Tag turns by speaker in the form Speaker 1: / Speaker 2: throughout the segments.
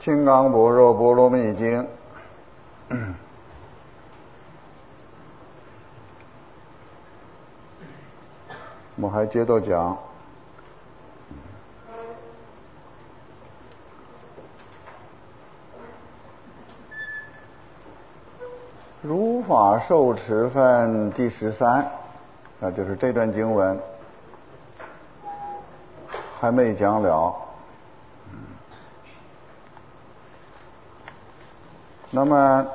Speaker 1: 金刚般若波罗蜜经我们还接着讲。如法受持分第13，就是这段经文还没讲了。那么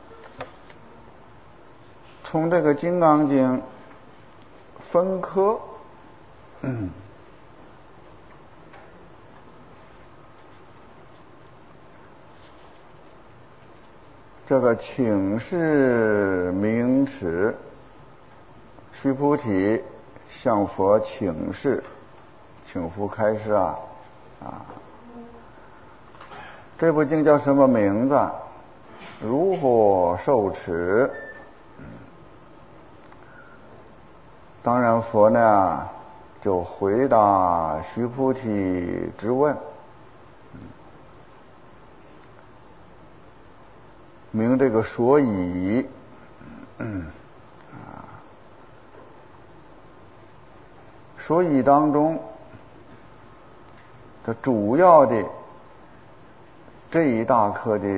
Speaker 1: 从这个《金刚经》分科，这个请示名持，须菩提向佛请示，请佛开示啊！这部经叫什么名字？如何受持？当然佛呢就回答须菩提之问，明这个所以。所以当中的主要的这一大课的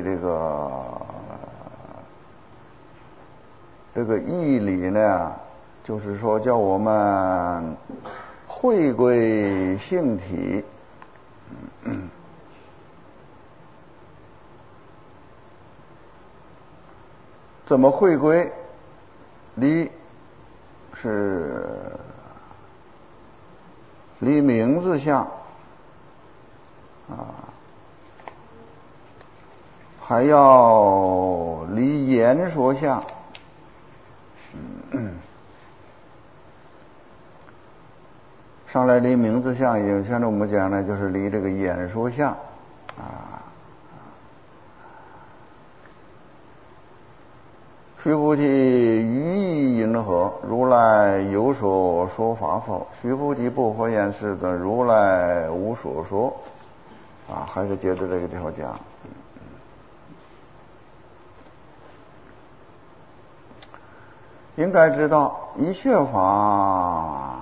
Speaker 1: 这个义理呢，就是说叫我们回归性体。怎么回归？离名字相还要离言说相。上来离名字相，也现在我们讲呢，就是离这个言说相须菩提，于意云何？如来有所说法否？须菩提，不可言是的，如来无所说。还是接着这个地方讲。应该知道，一切法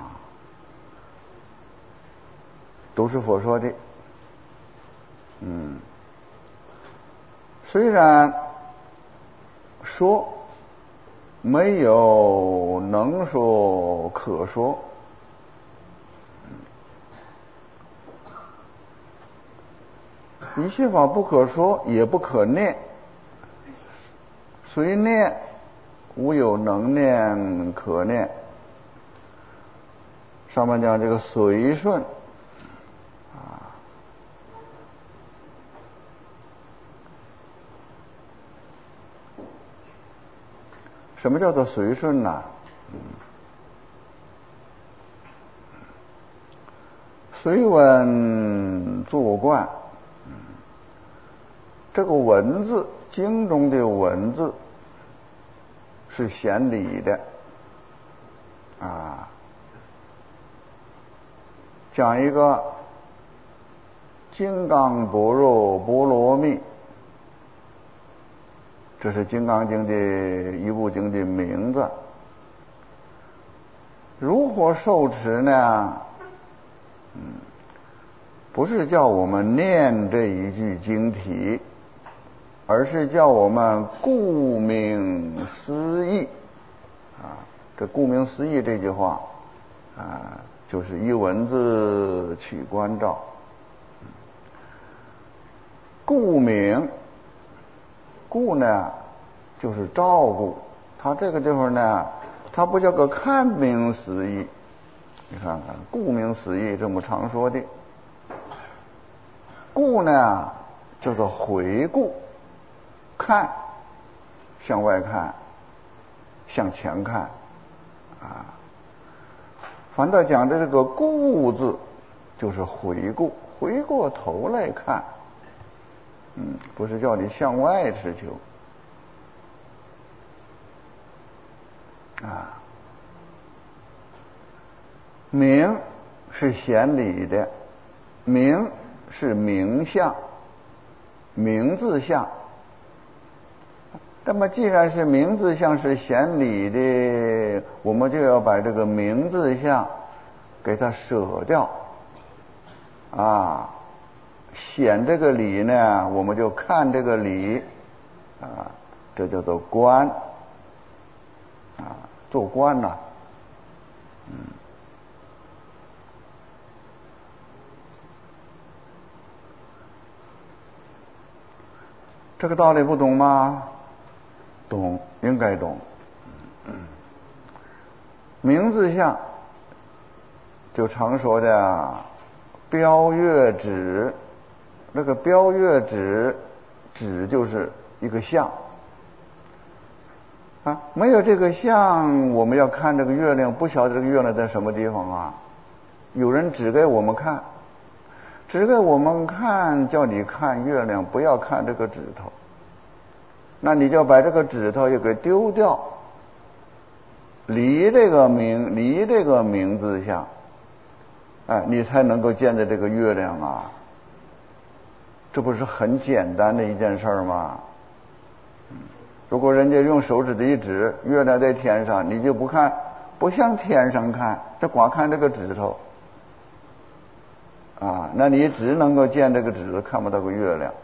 Speaker 1: 都是佛说的。虽然说没有能说可说，一切法不可说也不可念，虽念无有能念可念。上面讲这个随顺什么叫做随顺呢？随文作观。这个文字，经中的文字是显理的讲一个金刚般若波罗蜜，这是《金刚经》的一部经的名字。如何受持呢？不是叫我们念这一句经题，而是叫我们顾名思义这顾名思义这句话就是依文字起观照。顾名，顾呢就是照顾，他这个地方呢，他不叫个看名思义。你看看顾名思义这么常说的。顾呢叫做回顾，看向外看，向前看反倒讲的这个顾字就是回顾，回过头来看。不是叫你向外持求名是显理的，名是名相名字相。那么既然是名字相是显理的，我们就要把这个名字相给它舍掉啊。显这个理呢，我们就看这个理啊，这叫做观啊，做观呐。这个道理不懂吗？懂，应该懂。名字相就常说的标月指，那个标月指，指就是一个相啊，没有这个相，我们要看这个月亮，不晓得这个月亮在什么地方啊。有人指给我们看，指给我们看，叫你看月亮，不要看这个指头。那你就把这个指头也给丢掉，离这个名字相，哎，你才能够见着这个月亮啊。这不是很简单的一件事吗？如果人家用手指头一指，月亮在天上，你就不看，不向天上看，就光看这个指头啊，那你只能够见这个指头，看不到个月亮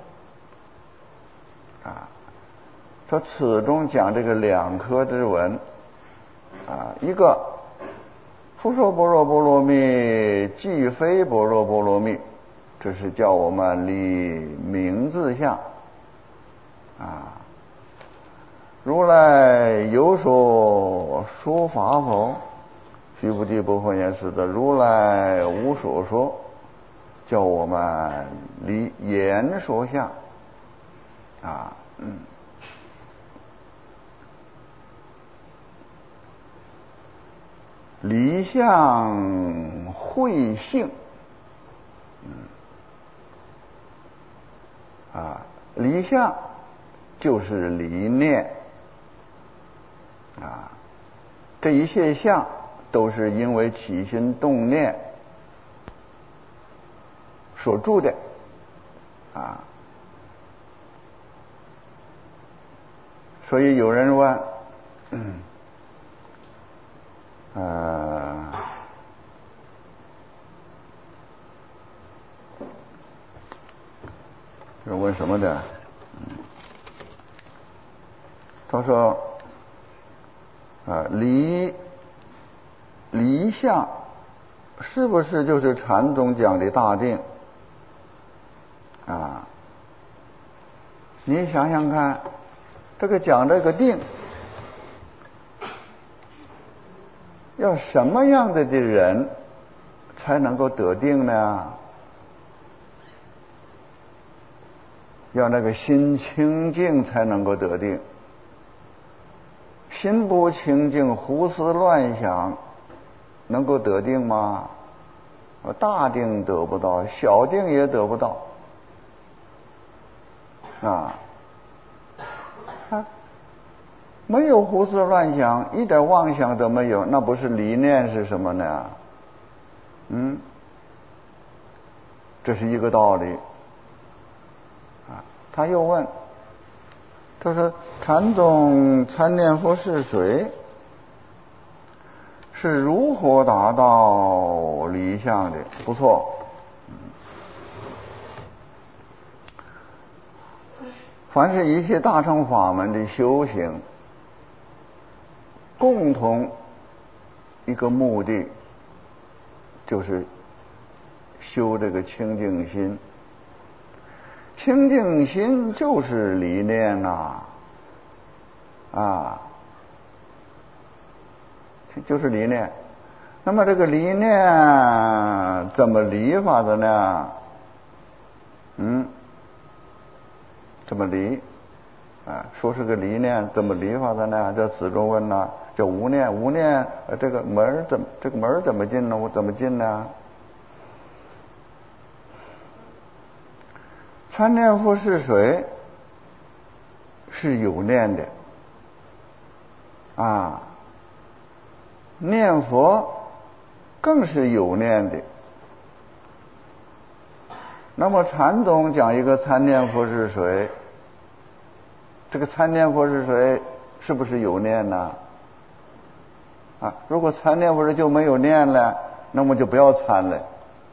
Speaker 1: 啊。说此中讲这个两科之文啊，一个复说般若波罗蜜，即非般若波罗蜜，这是叫我们理名字相啊。如来有所说法否？须菩提不混言是的，如来无所说，叫我们理言说相啊。理相会性啊，理相就是理念啊，这一切相都是因为起心动念所住的啊。所以有人问是问什么的？他说理相是不是就是禅宗讲的大定啊？你想想看，这个讲这个定，要什么样的人才能够得定呢？要那个心清净才能够得定，心不清净，胡思乱想，能够得定吗？大定得不到，小定也得不到啊！没有胡思乱想，一点妄想都没有，那不是理念是什么呢？这是一个道理啊。他又问，他说禅宗参念佛是谁？是如何达到理相的？不错。凡是一切大乘法门的修行，共同一个目的，就是修这个清净心。清净心就是理念呐，就是理念。那么这个理念怎么理法的呢？怎么理说是个理念，怎么理法的呢？叫此中问呢，叫无念。无念这个门怎么进呢？我怎么进呢？参念佛是谁？是有念的念佛更是有念的。 那么禅宗讲一个参念佛是谁？这个参念佛是谁？是不是有念呢？如果参念佛是就没有念了，那么就不要参了。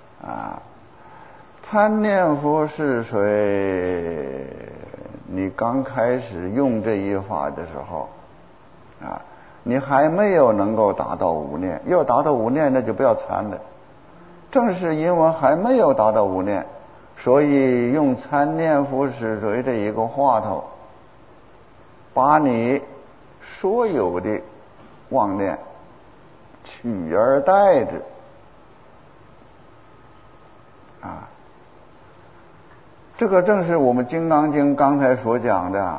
Speaker 1: 参念佛是谁？你刚开始用这一法的时候，你还没有能够达到无念。要达到无念，那就不要参了。正是因为还没有达到无念，所以用参念佛是谁这一个话头，把你所有的妄念取而代之。这个正是我们《金刚经》刚才所讲的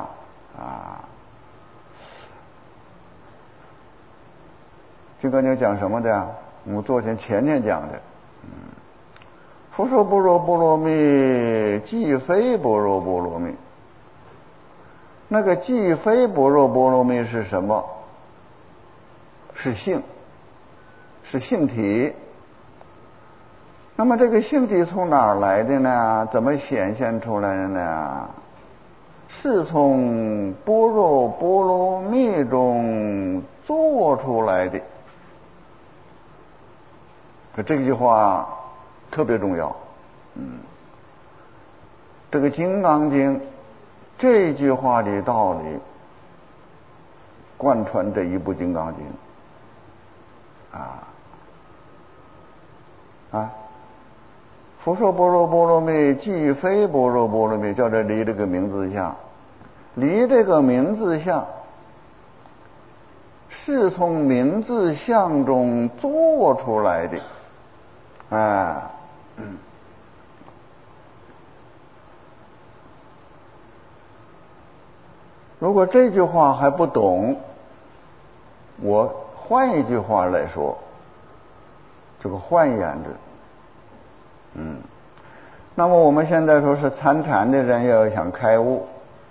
Speaker 1: 金刚经讲什么的？我们昨天前天讲的。佛说般若波罗蜜，即非般若波罗蜜。那个即非般若波罗蜜是什么？是性，是性体。那么这个性体从哪儿来的呢？怎么显现出来的呢？是从般若波罗蜜中做出来的。这句话特别重要。这个《金刚经》这句话的道理贯穿这一部《金刚经》佛说般若波罗蜜，即非般若波罗蜜，叫这离这个名字相。离这个名字相是从名字相中做出来的。如果这句话还不懂，我换一句话来说，这个换言之，那么我们现在说是参禅的人要想开悟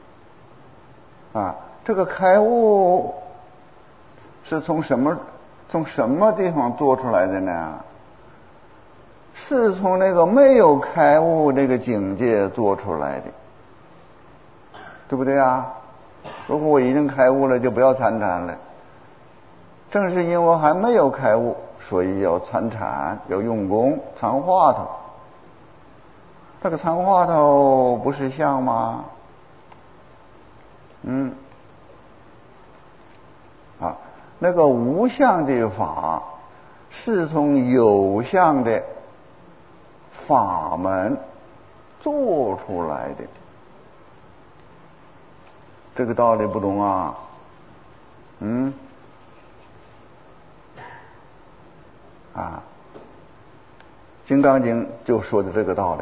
Speaker 1: 这个开悟是从什么地方做出来的呢？是从那个没有开悟这个境界做出来的，对不对啊？如果我已经开悟了，就不要参禅了。正是因为还没有开悟，所以要参禅，要用功参话头。这个参话头不是相吗？那个无相的法是从有相的法门做出来的。这个道理不懂啊？金刚经就说的这个道理。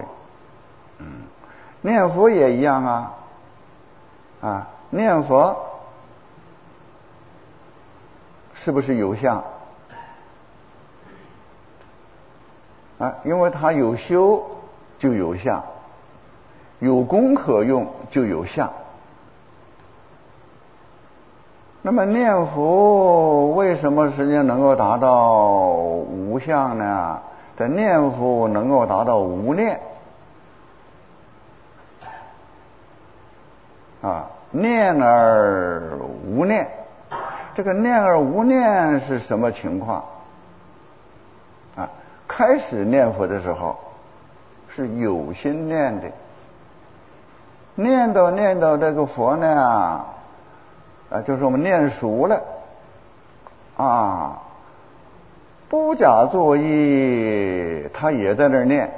Speaker 1: 念佛也一样念佛是不是有相？因为他有修就有相，有功可用就有相。那么念佛为什么实际能够达到无相呢？这念佛能够达到无念念而无念。这个念而无念是什么情况？开始念佛的时候是有心念的，念到这个佛呢就是我们念熟了不假作意，他也在那儿念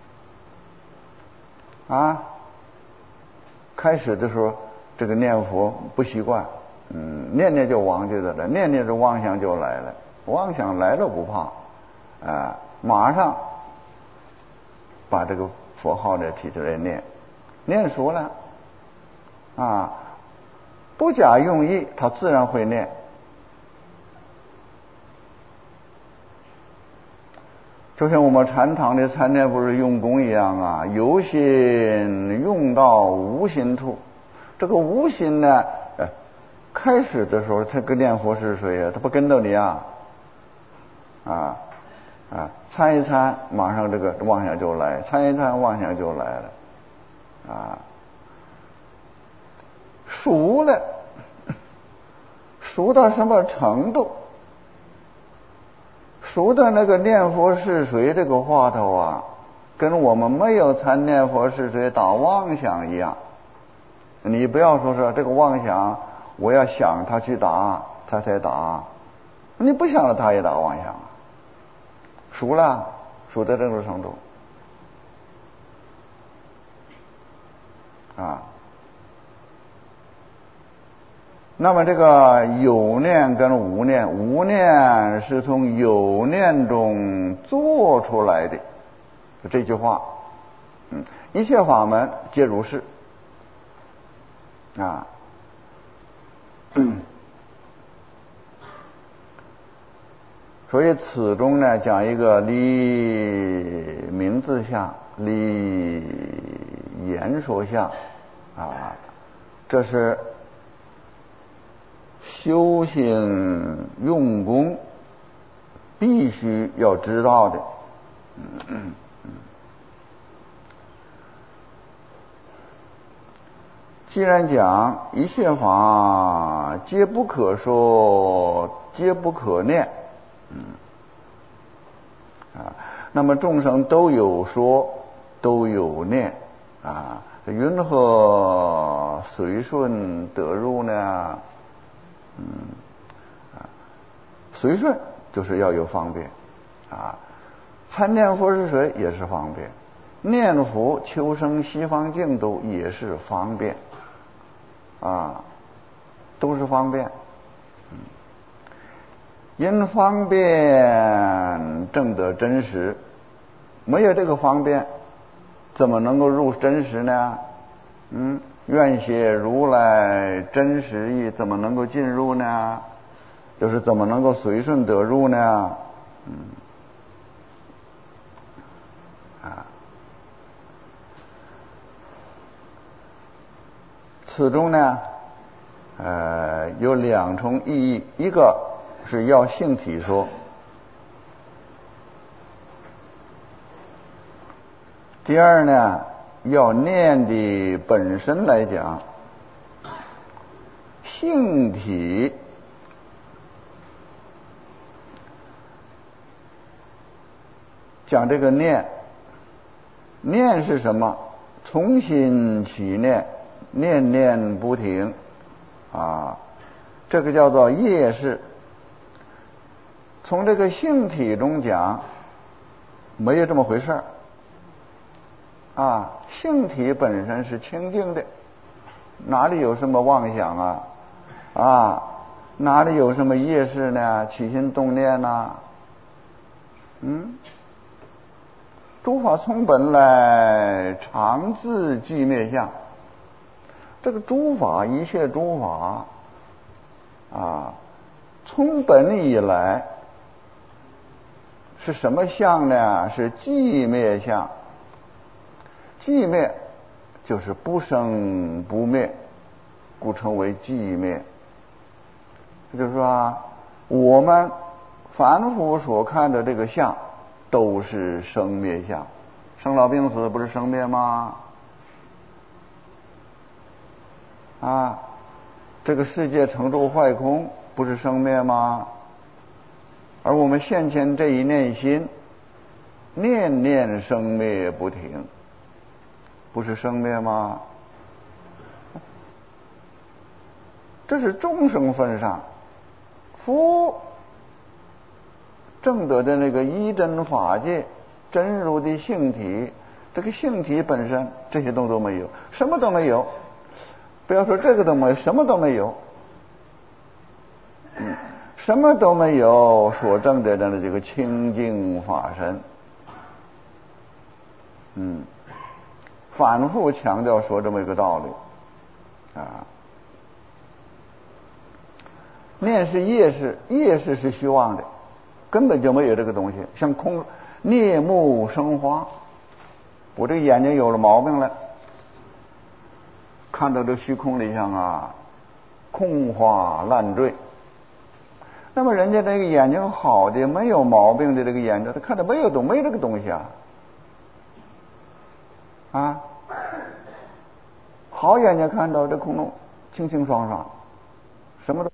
Speaker 1: 开始的时候这个念佛不习惯，念就忘记了，念着妄想就来了，妄想来了不怕马上把这个佛号呢提出来念熟了不假用意，他自然会念。就像我们禅堂的参念不是用功一样有心用到无心处。这个无心呢开始的时候这个念佛是谁他不跟着你啊，参一参，马上这个妄想就来，参一参，妄想就来了，啊，熟了，熟到什么程度？熟的那个念佛是谁这个话头啊，跟我们没有参念佛是谁打妄想一样。你不要说这个妄想，我要想他去打，他才打。你不想了，他也打妄想啊。熟了，熟到这种程度啊。那么这个有念跟无念，无念是从有念中做出来的，这句话，一切法门皆如是啊。所以此中呢，讲一个离名字相，离言说相啊，这是修行用功必须要知道的。既然讲一切法皆不可说，皆不可念，那么众生都有说，都有念啊，云何随顺得入呢？随顺就是要有方便啊，参念佛是谁也是方便，念佛求生西方净土也是方便啊，都是方便。因方便证得真实，没有这个方便，怎么能够入真实呢？愿写如来真实义，怎么能够进入呢？就是怎么能够随顺得入呢？此中呢，有两重意义，一个是要性体说，第二呢，要念的本身来讲，性体讲这个念，念是什么？从心起念，念念不停啊，这个叫做业事。从这个性体中讲，没有这么回事儿啊，性体本身是清净的，哪里有什么妄想啊，哪里有什么业事呢？起心动念呢？诸法从本来，常自寂灭相。这个诸法，一切诸法啊，从本以来是什么相呢？是寂灭相。寂灭就是不生不灭，故称为寂灭。就是说我们凡夫所看的这个相都是生灭相，生老病死不是生灭吗？这个世界成住坏空不是生灭吗？而我们现前这一念心，念念生灭不停，不是生灭吗？这是众生分上，夫证得的那个一真法界真如的性体，这个性体本身这些都没有，什么都没有，不要说这个都没有，什么都没有，什么都没有所证得的这个清净法身。反复强调说这么一个道理啊。念是业事，业事是虚妄的，根本就没有这个东西。像空孽目生花，我这个眼睛有了毛病了，看到这虚空里像空花乱坠。 那么人家这个眼睛好的没有毛病的这个眼睛，他看着没这个东西啊，好眼睛看到这空中清清爽爽，什么都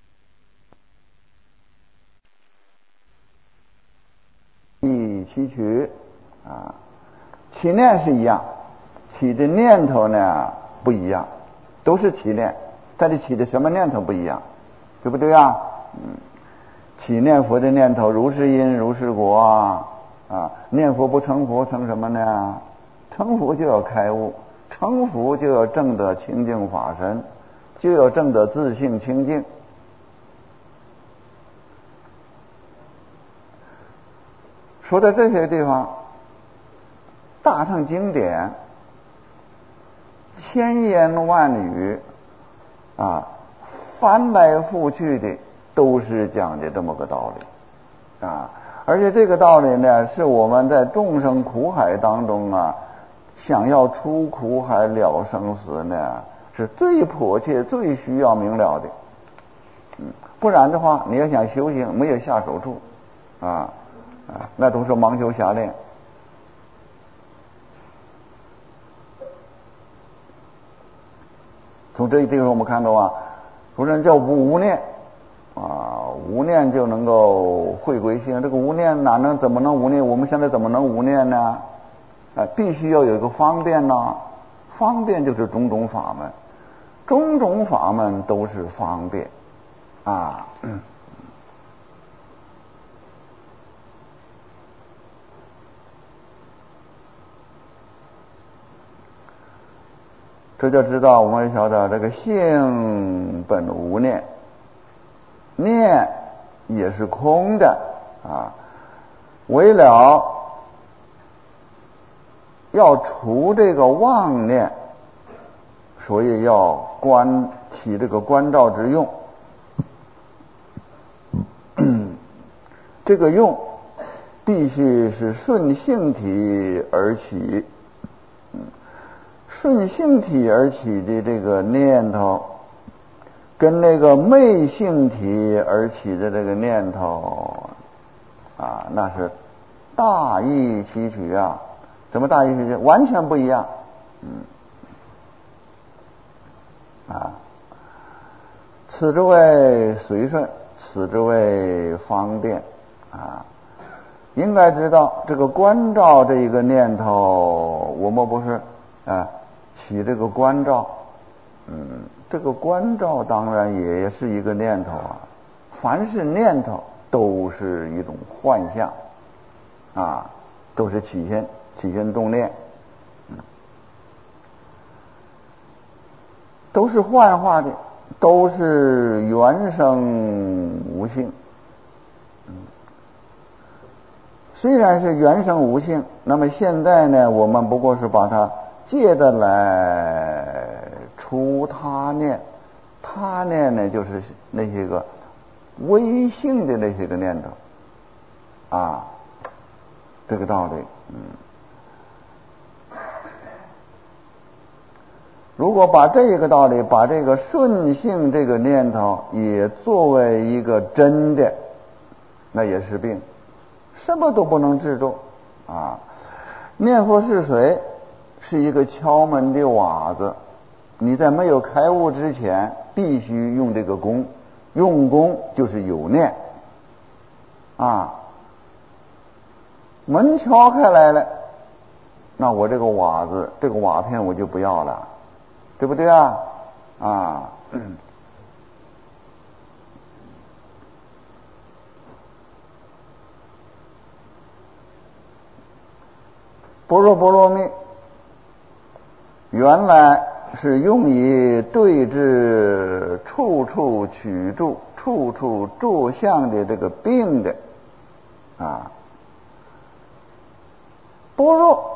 Speaker 1: 一起取啊，起念是一样，起的念头呢不一样，都是起念，但是起的什么念头不一样，对不对啊？起念佛的念头，如是因如是果啊，念佛不成佛成什么呢？成佛就要开悟，成佛就要证得清净法身，就要证得自性清净。说到这些地方，大乘经典千言万语啊，翻来覆去的都是讲的这么个道理啊，而且这个道理呢，是我们在众生苦海当中啊，想要出苦海了生死呢，是最迫切、最需要明了的。不然的话，你要想修行，没有下手处那都是盲修瞎练。从这个地方我们看到啊，说人叫无念无念就能够会归性。这个无念怎么能无念？我们现在怎么能无念呢？必须要有一个方便方便就是种种法门，种种法门都是方便这就知道，我们也晓得这个性本无念，念也是空的为了要除这个妄念，所以要起这个观照之用。这个用必须是顺性体而起，顺性体而起的这个念头，跟那个昧性体而起的这个念头那是大异其趣什么大异其趣？完全不一样。此之谓随顺，此之谓方便应该知道这个观照这一个念头，我们不是起这个观照这个观照当然也是一个念头凡是念头都是一种幻象都是起心动念都是幻化的，都是原生无性虽然是原生无性，那么现在呢，我们不过是把它借着来除他念，他念呢就是那些个微性的那些个念头这个道理如果把这个道理，把这个顺性这个念头也作为一个真的，那也是病，什么都不能制住念佛是水，是一个敲门的瓦子，你在没有开悟之前必须用这个功，用功就是有念门敲开来了，那我这个瓦子这个瓦片我就不要了，对不对般若波罗蜜原来是用以对治处处取住、处处着相的这个病的般若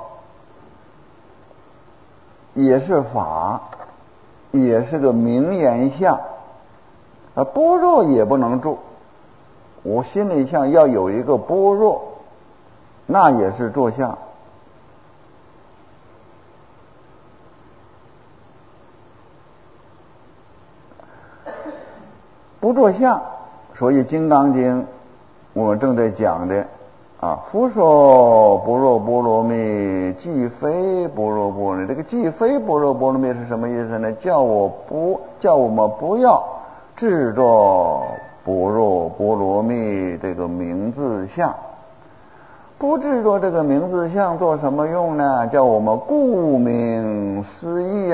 Speaker 1: 也是法，也是个名言相般若也不能住，我心里想要有一个般若，那也是着相。不着相所以《金刚经》我们正在讲的夫说般若波罗蜜，即非般若波罗蜜。这个即非般若波罗蜜是什么意思呢？叫我们不要制作般若波罗蜜这个名字相，不制作这个名字相做什么用呢？叫我们顾名思义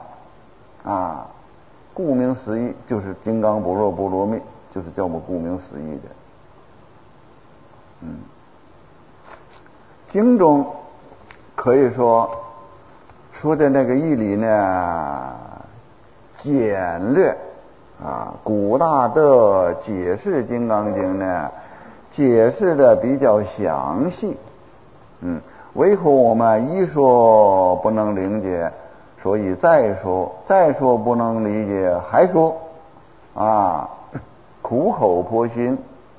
Speaker 1: 顾名思义就是金刚般若波罗蜜，就是叫我们顾名思义的。经中可以说的那个义理呢简略古大德解释《金刚经》呢解释的比较详细，唯恐我们一说不能理解，所以再说不能理解，还说苦口婆心，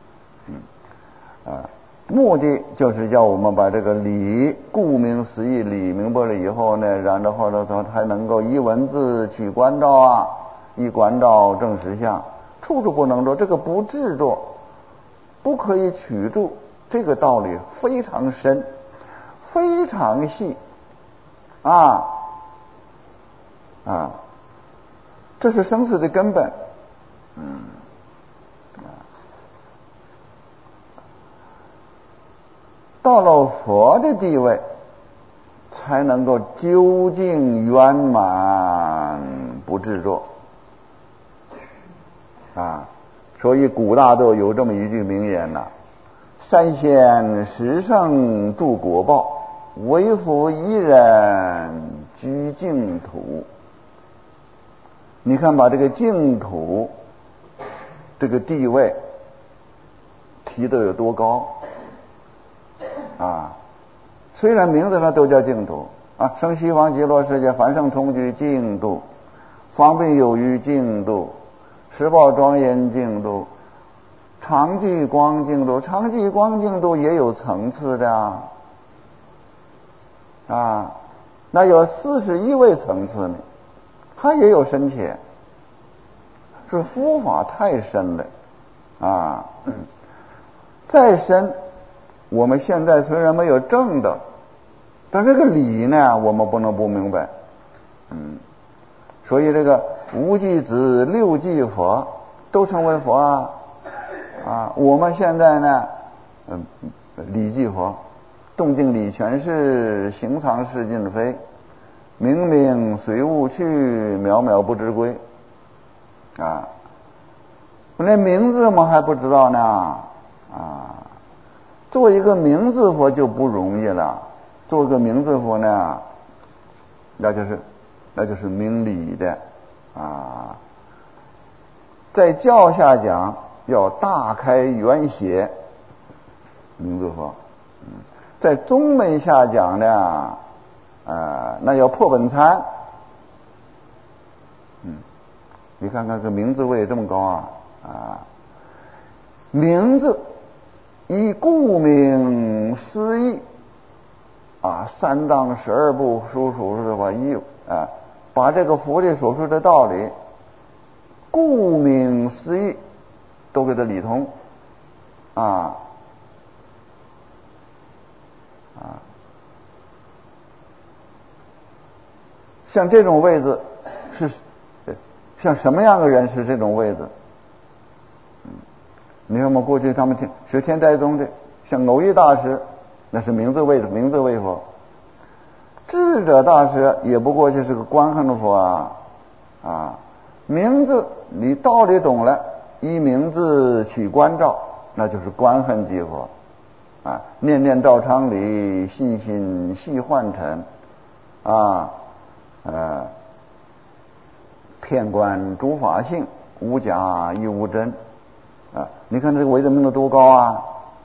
Speaker 1: 目的就是叫我们把这个理顾名思义理明白了以后呢，然后才能够依文字去关照依关照正实相，处处不能做，这个不制作不可以取住，这个道理非常深非常细这是生死的根本。到了佛的地位才能够究竟圆满不制作所以古大德有这么一句名言三仙十圣住果报，唯佛一人居净土。你看把这个净土这个地位提得有多高虽然名字上都叫净土生西方极乐世界，凡圣同居净土，方便有余净土，十宝庄严净土，常寂光净土。常寂光净土也有层次的那有41位层次呢，它也有深浅，是佛法太深了再深，我们现在虽然没有证的，但这个理呢我们不能不明白所以这个无记子六记佛都成为佛我们现在呢理记佛，动静理全是，行常识尽非，明明随物去，渺渺不知归连名字我们还不知道呢做一个名字佛就不容易了，做一个名字佛呢那就是明理的在教下讲要大开圆写名字佛，在宗门下讲呢那要破本参你看看这名字位这么高名字以顾名思义三藏12部书属的话把这个佛里所说的道理顾名思义都给它理通像这种位置是像什么样的人是这种位置你看我们过去他们学天台宗的，像耦益大师，那是名字为佛；智者大师也不过就是个观恨的佛名字你道理懂了，依名字起观照，那就是观恨即佛念念照常理，信心系幻尘遍观诸法性，无假亦无真你看这个为的名字多高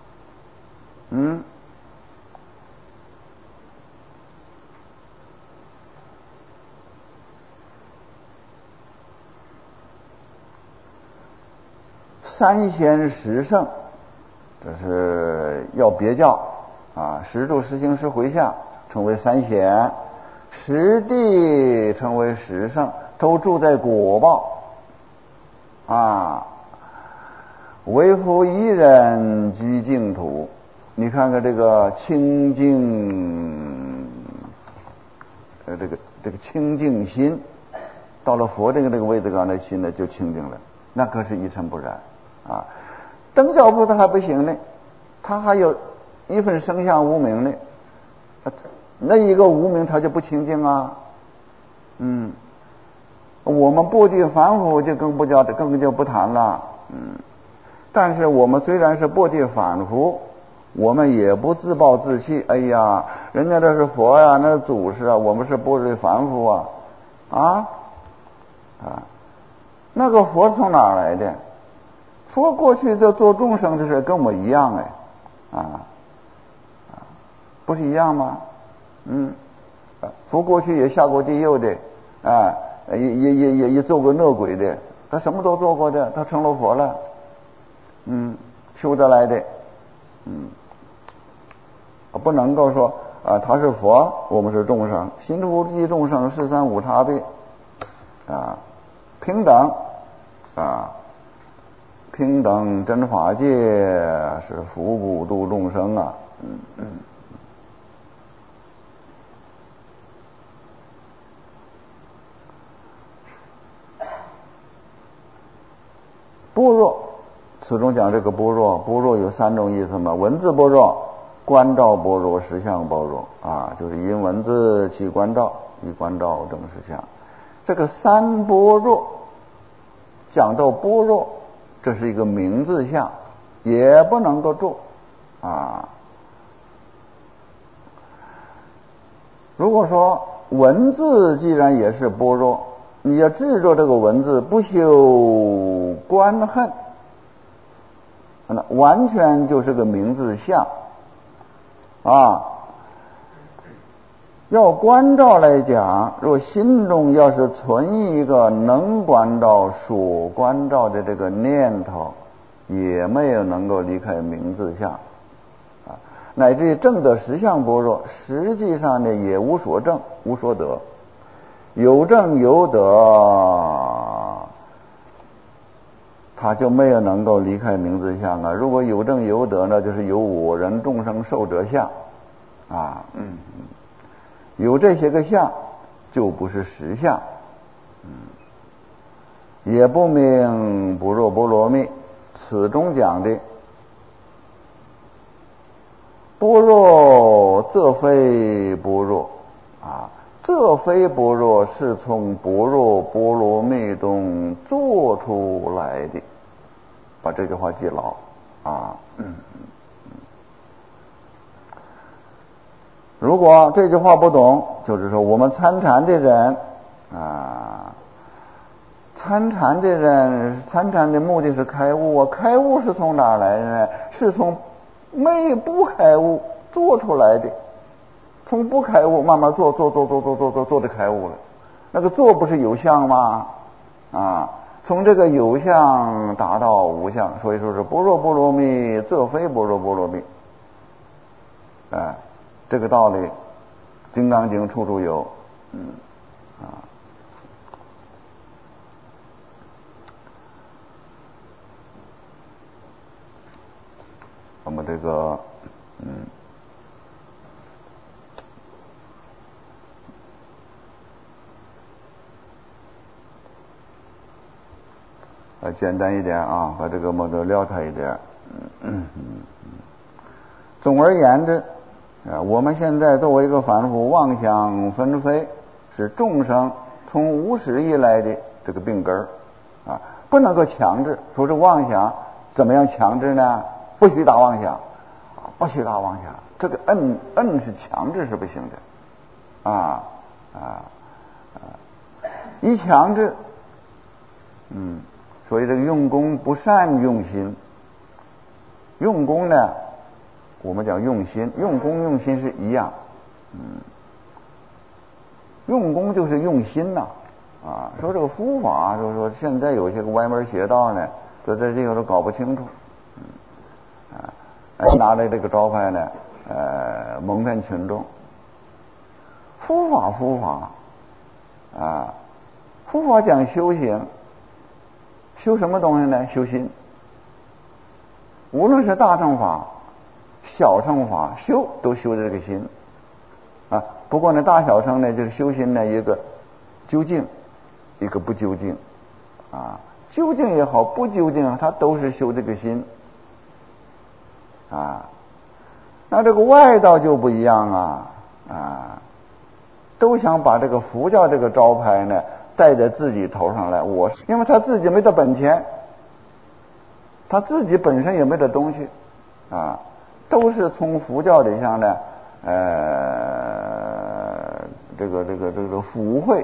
Speaker 1: 三仙十圣，这是要别教十住十行十回向称为三贤，十地称为十圣，都住在果报为乎一人居净土。你看看这个清净，这个清净心，到了佛这个位置上，那心呢就清净了，那可是一尘不染啊。等觉菩萨还不行呢，他还有一份生相无明呢，那一个无明他就不清净啊。我们不地凡夫就更就不谈了。但是我们虽然是不地凡夫，我们也不自暴自弃。哎呀，人家这是佛呀，那是祖师啊，我们是不地凡夫啊。那个佛从哪儿来的？佛过去在做众生的事跟我一样不是一样吗？佛过去也下过地狱的也做过恶鬼的，他什么都做过的，他成了佛了。修得来的。不能够说他是佛，我们是众生，心无地众生，世三无差别平等平等真法界是福普度众生般若，此中讲这个般若有三种意思嘛，文字般若、观照般若、实相般若就是因文字起观照，以观照证实相。这个三般若讲到般若，这是一个名字相，也不能够住如果说文字既然也是般若，你要制作这个文字，不修观恨，那完全就是个名字相要观照来讲，若心中要是存一个能观照、所观照的这个念头，也没有能够离开名字相乃至于证得实相般若，实际上呢也无所证，无所得，有证有得，他就没有能够离开名字相如果有证有得呢，就是有我人众生寿者相有这些个相，就不是实相也不明般若波罗蜜。此中讲的般若，则非般若这非般若是从般若波罗蜜中做出来的，把这句话记牢如果这句话不懂，就是说我们参禅的人参禅的目的是开悟开悟是从哪儿来的呢？是从不开悟做出来的，从不开悟慢慢做的开悟了。那个做不是有相吗？从这个有相达到无相，所以说是般若波罗蜜，则非般若波罗蜜。这个道理，《金刚经》处处有。我们这个简单一点把这个都撂开一点。总而言之我们现在作为一个凡夫，妄想纷飞，是众生从无始以来的这个病根不能够强制。说这妄想怎么样强制呢？不许打妄想不许打妄想，这个摁是强制是不行的一强制所以这个用功不善用心。用功呢，我们讲用心，用功用心是一样用功就是用心说这个佛法，就是说现在有些个歪门邪道呢，在这地方都搞不清楚拿来这个招牌呢蒙骗群众。佛法佛法讲修行，修什么东西呢？修心无论是大乘法、小乘法，修都修的这个心啊。不过呢，大小乘呢，就是修心呢，一个究竟，一个不究竟啊。究竟也好，不究竟，它都是修这个心啊。那这个外道就不一样啊，都想把这个佛教这个招牌呢戴在自己头上来。因为他自己没得本钱，他自己本身也没得东西啊，都是从佛教里上呢，这个福慧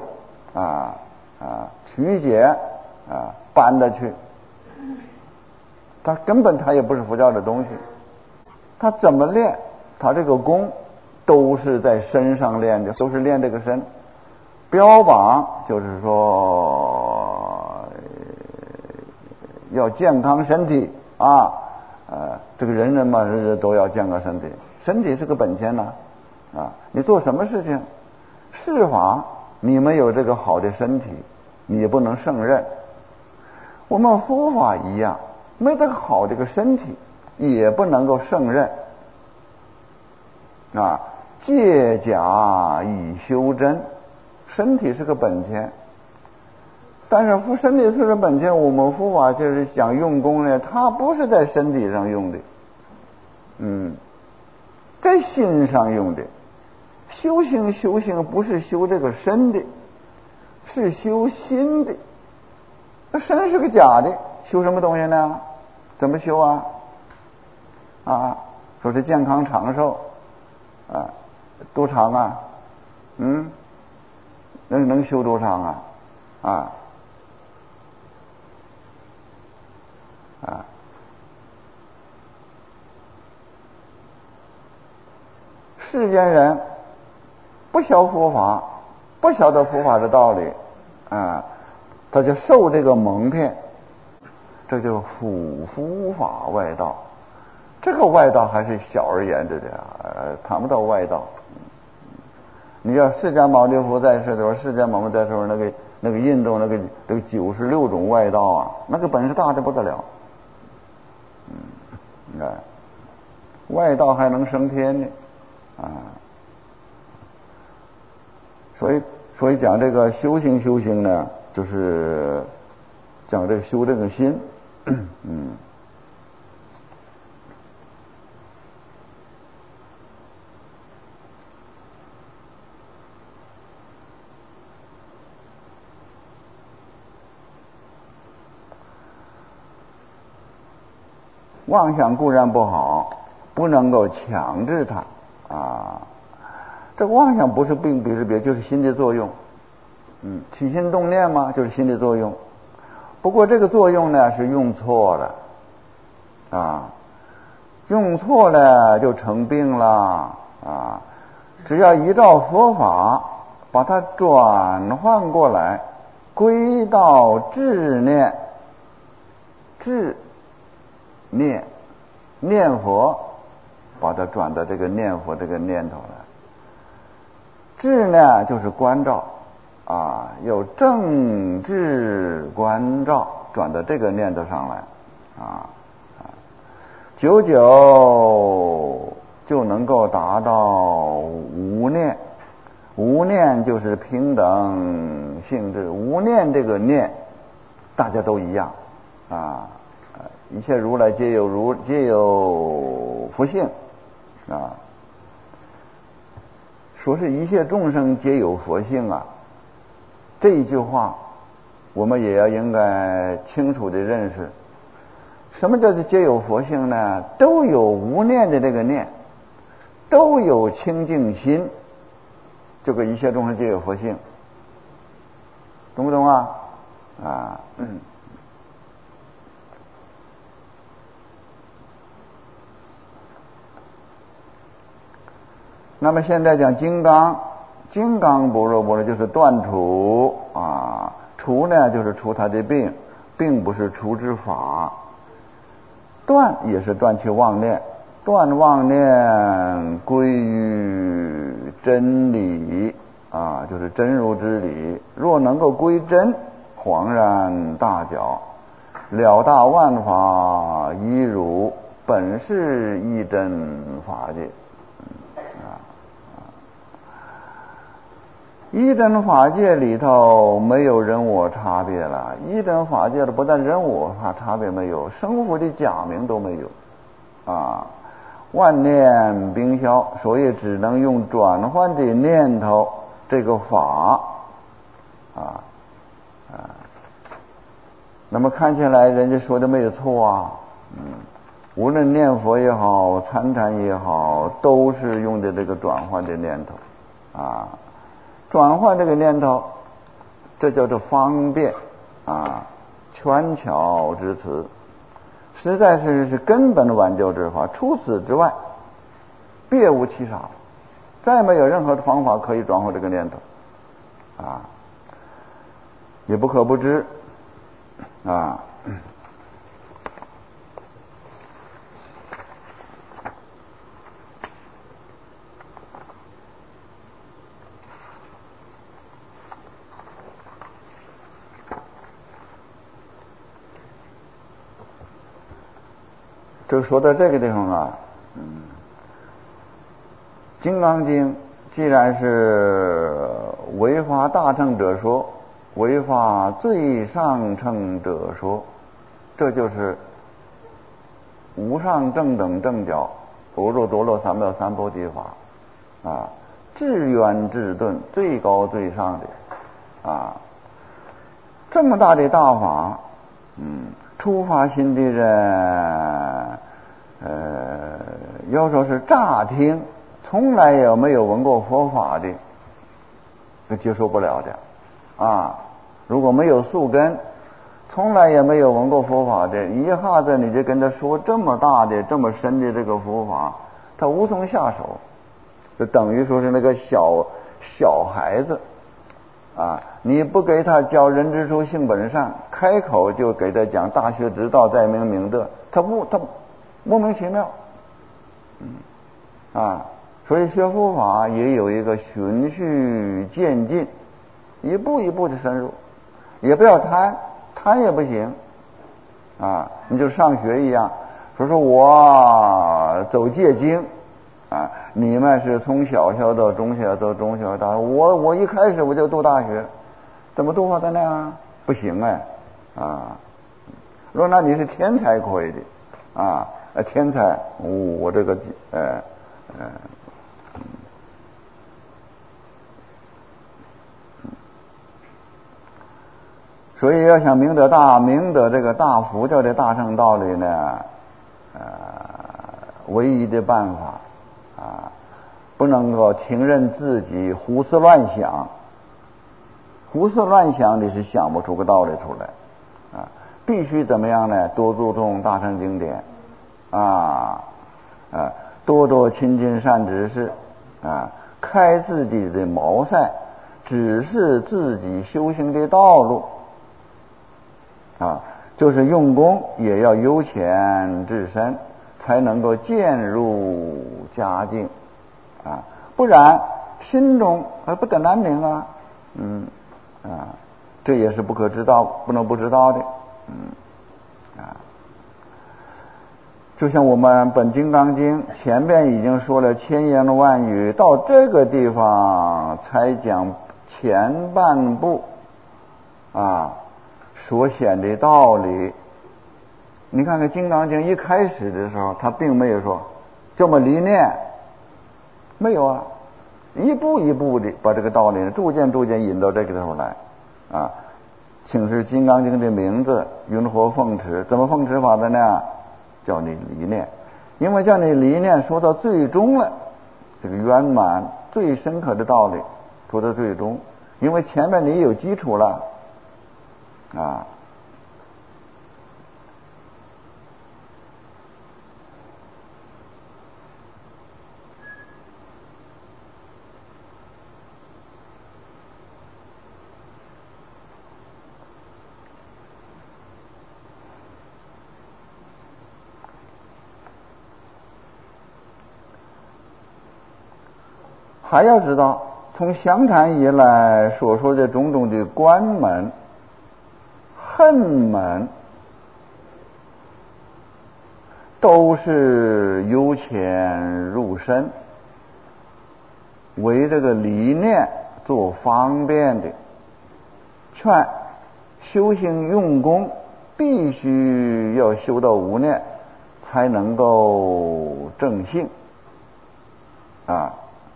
Speaker 1: 曲解搬的去，他根本他也不是佛教的东西。他怎么练？他这个功都是在身上练的，都是练这个身。标榜就是说要健康身体啊，这个人嘛，人都要健康身体，身体是个本钱呐啊。你做什么事情，事法你没有这个好的身体，你也不能胜任。我们佛法一样，没这个好这个身体，也不能够胜任啊。借假以修真，身体是个本钱，但是身体是个本钱，我们佛法就是想用功呢，它不是在身体上用的，在心上用的。修行不是修这个身的，是修心的。那身是个假的，修什么东西呢？怎么修啊？说是健康长寿多长啊？能修多长啊？世间人不晓佛法，不晓得佛法的道理他就受这个蒙骗，这就佛法外道。这个外道还是小而言之的谈不到外道。你要释迦牟尼佛在世的时候，释迦牟尼在世的时候，那个印度那个96种外道那个本事大的不得了。外道还能升天呢所以讲这个修行呢，就是讲这个修这个心妄想固然不好，不能够强制它这个妄想不是并不是别，就是心的作用。起心动念嘛，就是心的作用。不过这个作用呢是用错了用错了就成病了只要依照佛法把它转换过来，归到智念佛，把它转到这个念佛这个念头来。智呢就是关照有正智关照，转到这个念头上来久久就能够达到无念。无念就是平等性质，无念这个念大家都一样一切如来皆有佛性说是一切众生皆有佛性这一句话我们也要应该清楚的认识。什么叫做皆有佛性呢？都有无念的这个念，都有清净心，这个一切众生皆有佛性，懂不懂那么现在讲金刚般若就是断除除呢就是除他的病不是除之法。断也是断其妄念，断妄念归于真理就是真如之理。若能够归真，恍然大觉，了大万法一如本是一真法界。一真法界里头没有人我差别了，一真法界的不但人我差别没有，生佛的假名都没有啊，万念冰消，所以只能用转换的念头这个法那么看起来人家说的没有错啊，无论念佛也好，参禅也好，都是用的这个转换的念头啊。转换这个念头，这叫做方便权巧之词，实在是根本挽救之法，除此之外别无其法，再没有任何的方法可以转换这个念头也不可不知就说到这个地方金刚经既然是为法大乘者说，为法最上乘者说，这就是无上正等正觉般若多罗三藐三菩提法至圆至顿，最高最上的这么大的大法初发心的人要说是乍听从来也没有闻过佛法的，是接受不了的如果没有宿根，从来也没有闻过佛法的，一下子你就跟他说这么大的这么深的这个佛法，他无从下手，就等于说是那个小孩子你不给他教人之初性本善，开口就给他讲大学之道在明明德，他莫名其妙所以学佛法也有一个循序渐进，一步一步的深入，也不要贪也不行你就上学一样，说我走戒经你们是从小学到中学到中学到大学，我一开始我就读大学，怎么读法的呢？不行若那你是天才可以的天才我这个所以要想明得这个大佛教的大乘道理呢唯一的办法不能够听任自己胡思乱想，胡思乱想你是想不出个道理出来必须怎么样呢？多注重大乘经典多多亲近善知识开自己的毛塞，指示自己修行的道路就是用功也要由浅至深，才能够渐入佳境不然心中不得难明这也是不可知道，不能不知道的就像我们本金刚经前面已经说了千言万语，到这个地方才讲前半部所显的道理。你看看金刚经一开始的时候，他并没有说这么理念，没有一步一步的把这个道理逐渐引到这个地方来请示金刚经的名字云何奉持，怎么奉持法的呢？叫你理念，因为叫你理念说到最终了，这个圆满最深刻的道理说到最终，因为前面你有基础了还要知道从详谈以来所说的种种的关门恨门， 都是由浅入深，为这个理念做方便的，劝修行用功必须要修到无念，才能够正性啊。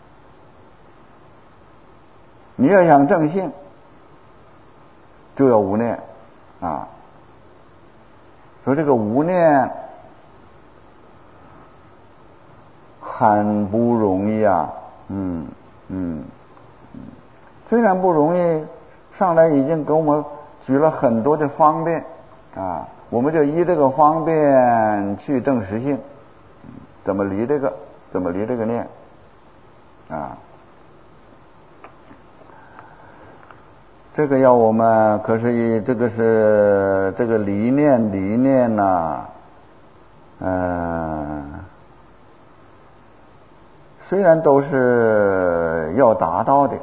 Speaker 1: 你要想正性，就要无念啊。说这个无念很不容易啊，虽然不容易，上来已经给我们举了很多的方便啊，我们就依这个方便去证实性，怎么离这个念啊？这个要我们可是这个是这个理念呐，虽然都是要达到的，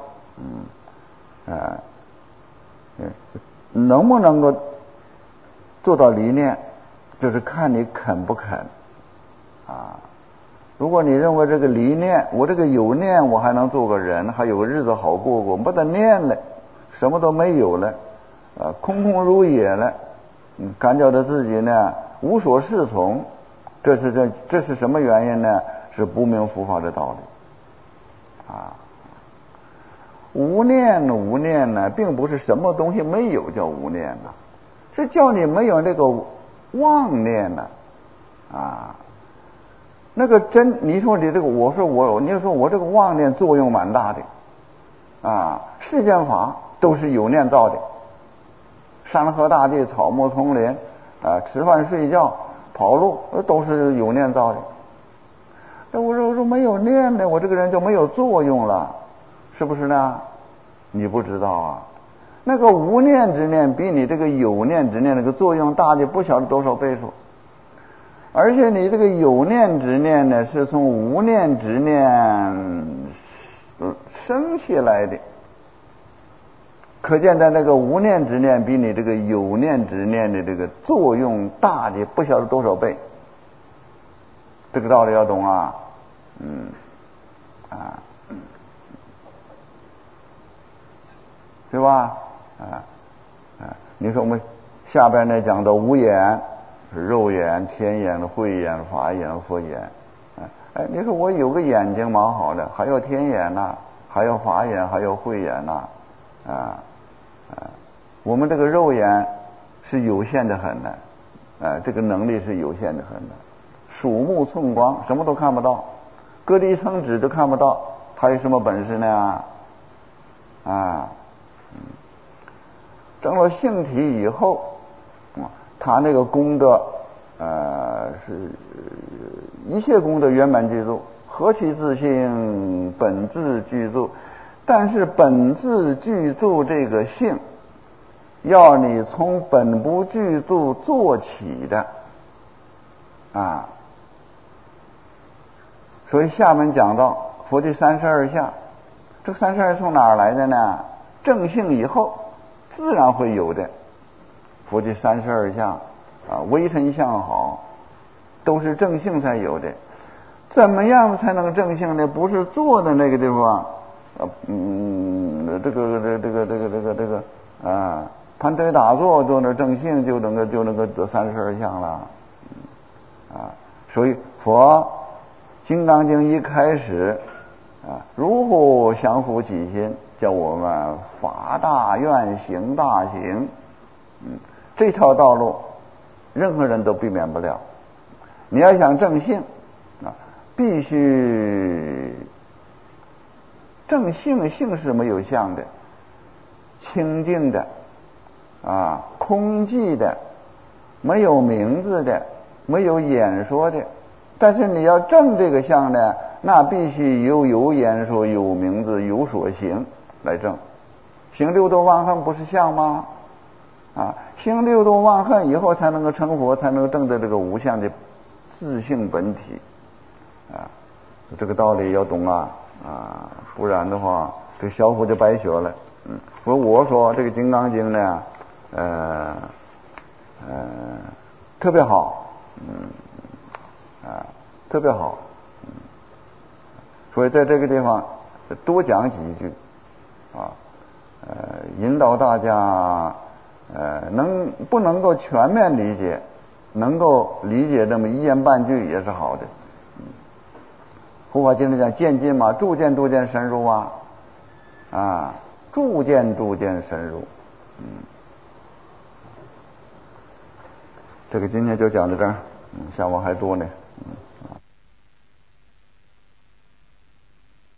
Speaker 1: 能不能够做到理念，就是看你肯不肯啊。如果你认为这个理念，我这个有念，我还能做个人，还有个日子好过过，没得念了，什么都没有了，空空如也了，感觉到自己呢无所适从，这是什么原因呢？是不明佛法的道理啊。无念呢，并不是什么东西没有叫无念呐，是叫你没有那个妄念呐啊。那个你说你这个，你说我这个妄念作用蛮大的啊，世间法都是有念造的，山河大地、草木丛林啊，吃饭睡觉、跑路都是有念造的。那我说没有念呢，我这个人就没有作用了，是不是呢？你不知道啊，那个无念之念比你这个有念之念那个作用大的不晓得多少倍数。而且你这个有念之念呢，是从无念之念生起来的，可见在那个无念之念比你这个有念之念的这个作用大的不晓得多少倍。这个道理要懂啊，对吧？你说我们下边呢讲到无眼，是肉眼、天眼、慧眼、法眼、佛眼。你说我有个眼睛蛮好的，还有天眼呐，还有法眼，还有慧眼呐，我们这个肉眼是有限的很的，这个能力是有限的很的，鼠目寸光，什么都看不到，隔着一层纸都看不到，他有什么本事呢？证了性体以后，他那个功德是一切功德圆满具足，何其自性本自具足。但是本自具足这个性，要你从本不具足做起的所以下面讲到佛的32相，这32从哪儿来的呢？正性以后自然会有的。佛的32相微尘相好，都是正性才有的。怎么样才能正性呢？不是坐的那个地方，盘腿打坐做那正性，就能够得32相了所以佛《金刚经》一开始如何降伏己心，叫我们发大愿行大行，这条道路任何人都避免不了。你要想正性必须正性，性是没有相的，清净的空寂的，没有名字的，没有演说的。但是你要正这个相呢，那必须有演说、有名字、有所行来正。行六度万恨不是相吗？行六度万恨以后才能够成佛，才能够证得这个无相的自性本体这个道理要懂不然的话这小虎就白学了。我说这个《金刚经》呢特别好， 特别好。所以在这个地方多讲几句引导大家不能够全面理解，能够理解这么一言半句也是好的。护法经常讲渐进嘛，逐渐深入逐渐深入。这个今天就讲到这儿，下午还多呢。